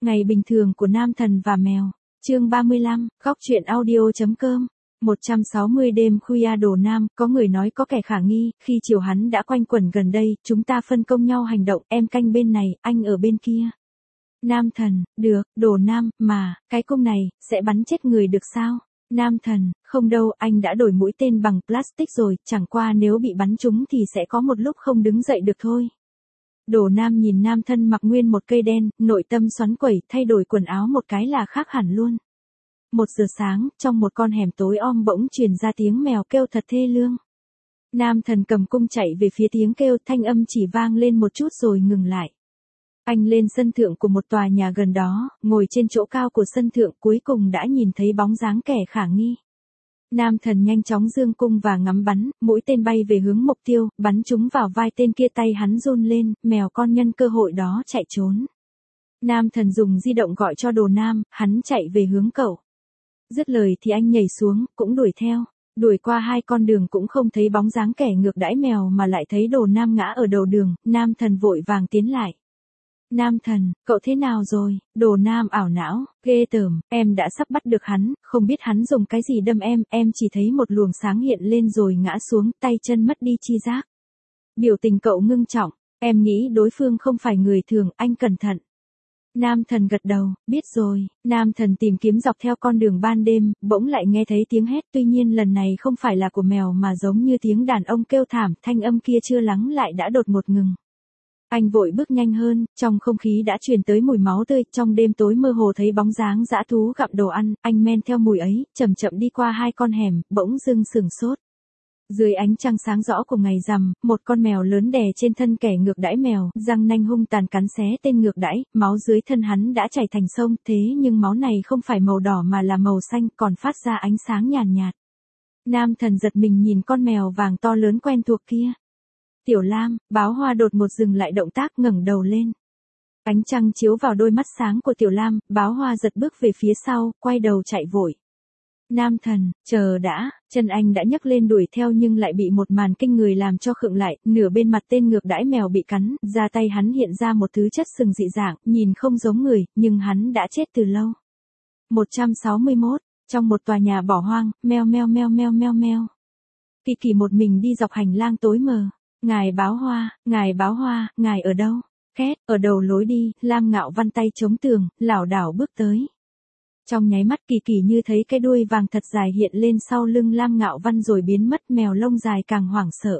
Ngày bình thường của nam thần và mèo. Chương 35, góc truyện audio.com. 160 đêm khuya Đồ Nam, có người nói có kẻ khả nghi, khi chiều hắn đã quanh quẩn gần đây, chúng ta phân công nhau hành động, em canh bên này, anh ở bên kia. Nam thần, được, Đồ Nam, mà, cái cung này, sẽ bắn chết người được sao? Nam thần, không đâu, anh đã đổi mũi tên bằng plastic rồi, chẳng qua nếu bị bắn trúng thì sẽ có một lúc không đứng dậy được thôi. Đồ Nam nhìn nam thân mặc nguyên một cây đen, nội tâm xoắn quẩy, thay đổi quần áo một cái là khác hẳn luôn. 1 giờ sáng, trong một con hẻm tối om bỗng truyền ra tiếng mèo kêu thật thê lương. Nam thần cầm cung chạy về phía tiếng kêu, thanh âm chỉ vang lên một chút rồi ngừng lại. Anh lên sân thượng của một tòa nhà gần đó, ngồi trên chỗ cao của sân thượng cuối cùng đã nhìn thấy bóng dáng kẻ khả nghi. Nam thần nhanh chóng giương cung và ngắm bắn, mũi tên bay về hướng mục tiêu, bắn trúng vào vai tên kia, tay hắn run lên, mèo con nhân cơ hội đó chạy trốn. Nam thần dùng di động gọi cho Đồ Nam, hắn chạy về hướng cậu. Dứt lời thì anh nhảy xuống, cũng đuổi theo. Đuổi qua 2 con đường cũng không thấy bóng dáng kẻ ngược đãi mèo mà lại thấy Đồ Nam ngã ở đầu đường, Nam thần vội vàng tiến lại. Nam thần, cậu thế nào rồi? Đồ Nam ảo não, ghê tởm, em đã sắp bắt được hắn, không biết hắn dùng cái gì đâm em chỉ thấy một luồng sáng hiện lên rồi ngã xuống, tay chân mất đi chi giác. Biểu tình cậu ngưng trọng, em nghĩ đối phương không phải người thường, anh cẩn thận. Nam thần gật đầu, biết rồi. Nam thần tìm kiếm dọc theo con đường ban đêm, bỗng lại nghe thấy tiếng hét, tuy nhiên lần này không phải là của mèo mà giống như tiếng đàn ông kêu thảm, thanh âm kia chưa lắng lại đã đột ngột ngừng. Anh vội bước nhanh hơn, trong không khí đã truyền tới mùi máu tươi, trong đêm tối mơ hồ thấy bóng dáng dã thú gặm đồ ăn, anh men theo mùi ấy, chậm chậm đi qua 2 con hẻm, bỗng dưng sửng sốt. Dưới ánh trăng sáng rõ của ngày rằm, một con mèo lớn đè trên thân kẻ ngược đãi mèo, răng nanh hung tàn cắn xé tên ngược đãi, máu dưới thân hắn đã chảy thành sông, thế nhưng máu này không phải màu đỏ mà là màu xanh, còn phát ra ánh sáng nhàn nhạt. Nam thần giật mình nhìn con mèo vàng to lớn quen thuộc kia. Tiểu Lam, Báo Hoa đột ngột dừng lại động tác, ngẩng đầu lên. Ánh trăng chiếu vào đôi mắt sáng của Tiểu Lam, Báo Hoa giật bước về phía sau, quay đầu chạy vội. Nam thần, chờ đã, chân anh đã nhấc lên đuổi theo nhưng lại bị một màn kinh người làm cho khựng lại, nửa bên mặt tên ngược đãi mèo bị cắn, ra tay hắn hiện ra một thứ chất sừng dị dạng, nhìn không giống người, nhưng hắn đã chết từ lâu. 161, trong một tòa nhà bỏ hoang, meo meo meo meo meo meo. Kỳ Kỳ một mình đi dọc hành lang tối mờ. Ngài Báo Hoa, ngài ở đâu? Két, ở đầu lối đi, Lam Ngạo Văn tay chống tường, lảo đảo bước tới. Trong nháy mắt Kỳ Kỳ như thấy cái đuôi vàng thật dài hiện lên sau lưng Lam Ngạo Văn rồi biến mất, mèo lông dài càng hoảng sợ.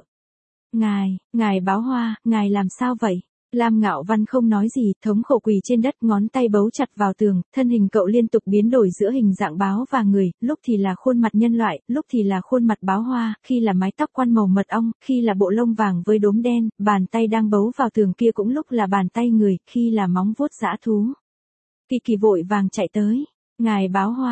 Ngài Báo Hoa, ngài làm sao vậy? Lam Ngạo Văn không nói gì, thống khổ quỳ trên đất, ngón tay bấu chặt vào tường, thân hình cậu liên tục biến đổi giữa hình dạng báo và người, lúc thì là khuôn mặt nhân loại, lúc thì là khuôn mặt báo hoa, khi là mái tóc quăn màu mật ong, khi là bộ lông vàng với đốm đen, bàn tay đang bấu vào tường kia cũng lúc là bàn tay người, khi là móng vuốt dã thú. Kỳ Kỳ vội vàng chạy tới. Ngài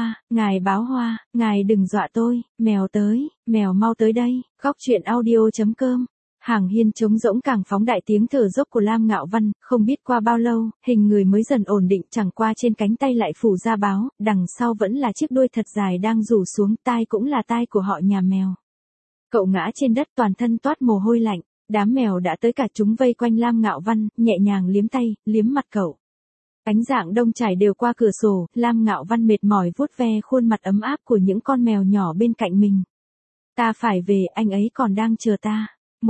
Báo Hoa, ngài đừng dọa tôi, mèo tới, mèo mau tới đây, góc truyện audio.com. Hàng hiên trống rỗng càng phóng đại tiếng thở dốc của Lam Ngạo Văn, không biết qua bao lâu, hình người mới dần ổn định, chẳng qua trên cánh tay lại phủ ra báo, đằng sau vẫn là chiếc đuôi thật dài đang rủ xuống, tai cũng là tai của họ nhà mèo. Cậu ngã trên đất toàn thân toát mồ hôi lạnh, đám mèo đã tới cả chúng vây quanh Lam Ngạo Văn, nhẹ nhàng liếm tay, liếm mặt cậu. Ánh dạng đông trải đều qua cửa sổ, Lam Ngạo Văn mệt mỏi vuốt ve khuôn mặt ấm áp của những con mèo nhỏ bên cạnh mình. Ta phải về, anh ấy còn đang chờ ta.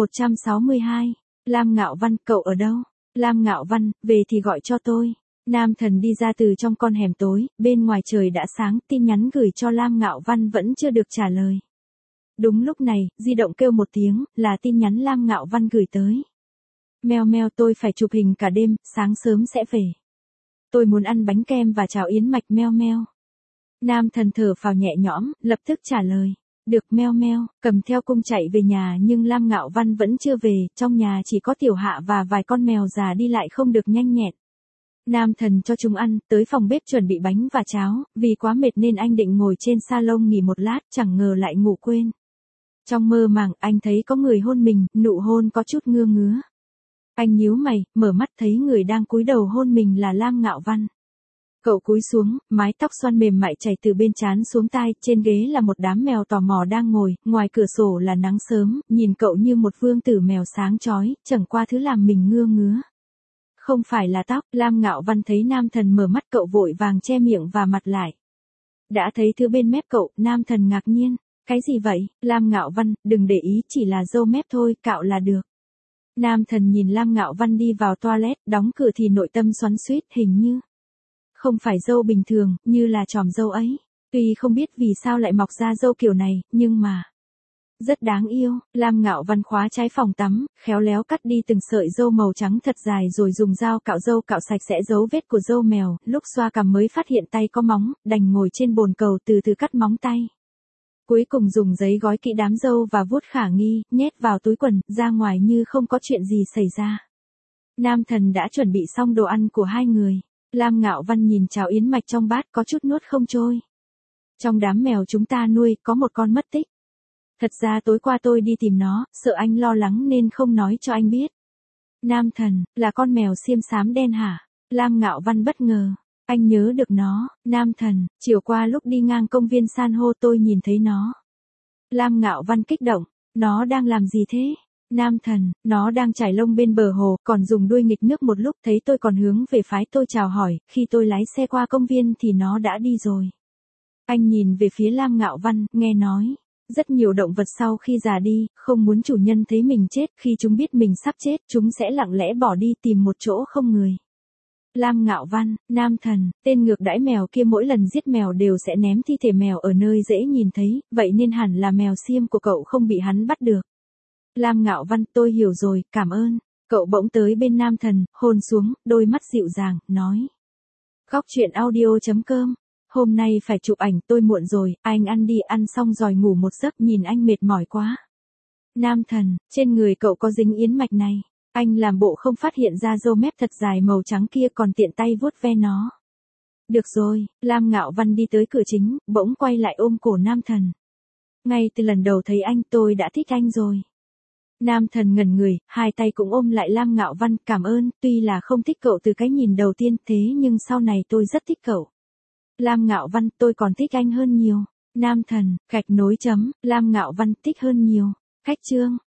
162. Lam Ngạo Văn, cậu ở đâu? Lam Ngạo Văn, về thì gọi cho tôi. Nam thần đi ra từ trong con hẻm tối, bên ngoài trời đã sáng, tin nhắn gửi cho Lam Ngạo Văn vẫn chưa được trả lời. Đúng lúc này, di động kêu một tiếng, là tin nhắn Lam Ngạo Văn gửi tới. Meo meo, tôi phải chụp hình cả đêm, sáng sớm sẽ về. Tôi muốn ăn bánh kem và cháo yến mạch, meo meo. Nam thần thở phào nhẹ nhõm, lập tức trả lời. Được, meo meo, cầm theo cung chạy về nhà nhưng Lam Ngạo Văn vẫn chưa về, trong nhà chỉ có Tiểu Hạ và vài con mèo già đi lại không được nhanh nhẹn. Nam thần cho chúng ăn, tới phòng bếp chuẩn bị bánh và cháo, vì quá mệt nên anh định ngồi trên salon nghỉ một lát, chẳng ngờ lại ngủ quên. Trong mơ màng, anh thấy có người hôn mình, nụ hôn có chút ngứa ngứa. Anh nhíu mày, mở mắt thấy người đang cúi đầu hôn mình là Lam Ngạo Văn. Cậu cúi xuống, mái tóc xoăn mềm mại chảy từ bên trán xuống tai, trên ghế là một đám mèo tò mò đang ngồi, ngoài cửa sổ là nắng sớm, nhìn cậu như một vương tử mèo sáng chói, chẳng qua thứ làm mình ngứa ngứa. Không phải là tóc, Lam Ngạo Văn thấy Nam Thần mở mắt cậu vội vàng che miệng và mặt lại. Đã thấy thứ bên mép cậu, Nam Thần ngạc nhiên. Cái gì vậy, Lam Ngạo Văn, đừng để ý, chỉ là râu mép thôi, cạo là được. Nam Thần nhìn Lam Ngạo Văn đi vào toilet, đóng cửa thì nội tâm xoắn xuýt, hình như không phải râu bình thường, như là chòm râu ấy. Tuy không biết vì sao lại mọc ra râu kiểu này, nhưng mà rất đáng yêu. Lam Ngạo Văn khóa trái phòng tắm, khéo léo cắt đi từng sợi râu màu trắng thật dài rồi dùng dao cạo râu cạo sạch sẽ dấu vết của râu mèo, lúc xoa cằm mới phát hiện tay có móng, đành ngồi trên bồn cầu từ từ cắt móng tay. Cuối cùng dùng giấy gói kỹ đám râu và vuốt khả nghi, nhét vào túi quần, ra ngoài như không có chuyện gì xảy ra. Nam Thần đã chuẩn bị xong đồ ăn của hai người. Lam Ngạo Văn nhìn cháo yến mạch trong bát có chút nuốt không trôi. Trong đám mèo chúng ta nuôi, có một con mất tích. Thật ra tối qua tôi đi tìm nó, sợ anh lo lắng nên không nói cho anh biết. Nam Thần, là con mèo xiêm xám đen hả? Lam Ngạo Văn bất ngờ. Anh nhớ được nó. Nam Thần, chiều qua lúc đi ngang công viên san hô tôi nhìn thấy nó. Lam Ngạo Văn kích động. Nó đang làm gì thế? Nam Thần, nó đang trải lông bên bờ hồ, còn dùng đuôi nghịch nước một lúc, thấy tôi còn hướng về phái tôi chào hỏi, khi tôi lái xe qua công viên thì nó đã đi rồi. Anh nhìn về phía Lam Ngạo Văn, nghe nói, rất nhiều động vật sau khi già đi, không muốn chủ nhân thấy mình chết, khi chúng biết mình sắp chết, chúng sẽ lặng lẽ bỏ đi tìm một chỗ không người. Lam Ngạo Văn, Nam Thần, tên ngược đãi mèo kia mỗi lần giết mèo đều sẽ ném thi thể mèo ở nơi dễ nhìn thấy, vậy nên hẳn là mèo xiêm của cậu không bị hắn bắt được. Lam Ngạo Văn, tôi hiểu rồi, cảm ơn. Cậu bỗng tới bên Nam Thần, hôn xuống, đôi mắt dịu dàng, nói. Góc truyện audio.com. Hôm nay phải chụp ảnh, tôi muộn rồi, anh ăn đi, ăn xong rồi ngủ một giấc, nhìn anh mệt mỏi quá. Nam Thần, trên người cậu có dính yến mạch này. Anh làm bộ không phát hiện ra râu mép thật dài màu trắng kia còn tiện tay vuốt ve nó. Được rồi, Lam Ngạo Văn đi tới cửa chính, bỗng quay lại ôm cổ Nam Thần. Ngay từ lần đầu thấy anh tôi đã thích anh rồi. Nam Thần ngẩn người, hai tay cũng ôm lại Lam Ngạo Văn, cảm ơn, tuy là không thích cậu từ cái nhìn đầu tiên thế nhưng sau này tôi rất thích cậu. Lam Ngạo Văn, tôi còn thích anh hơn nhiều. Nam Thần, gạch nối chấm, Lam Ngạo Văn thích hơn nhiều. Cách chương.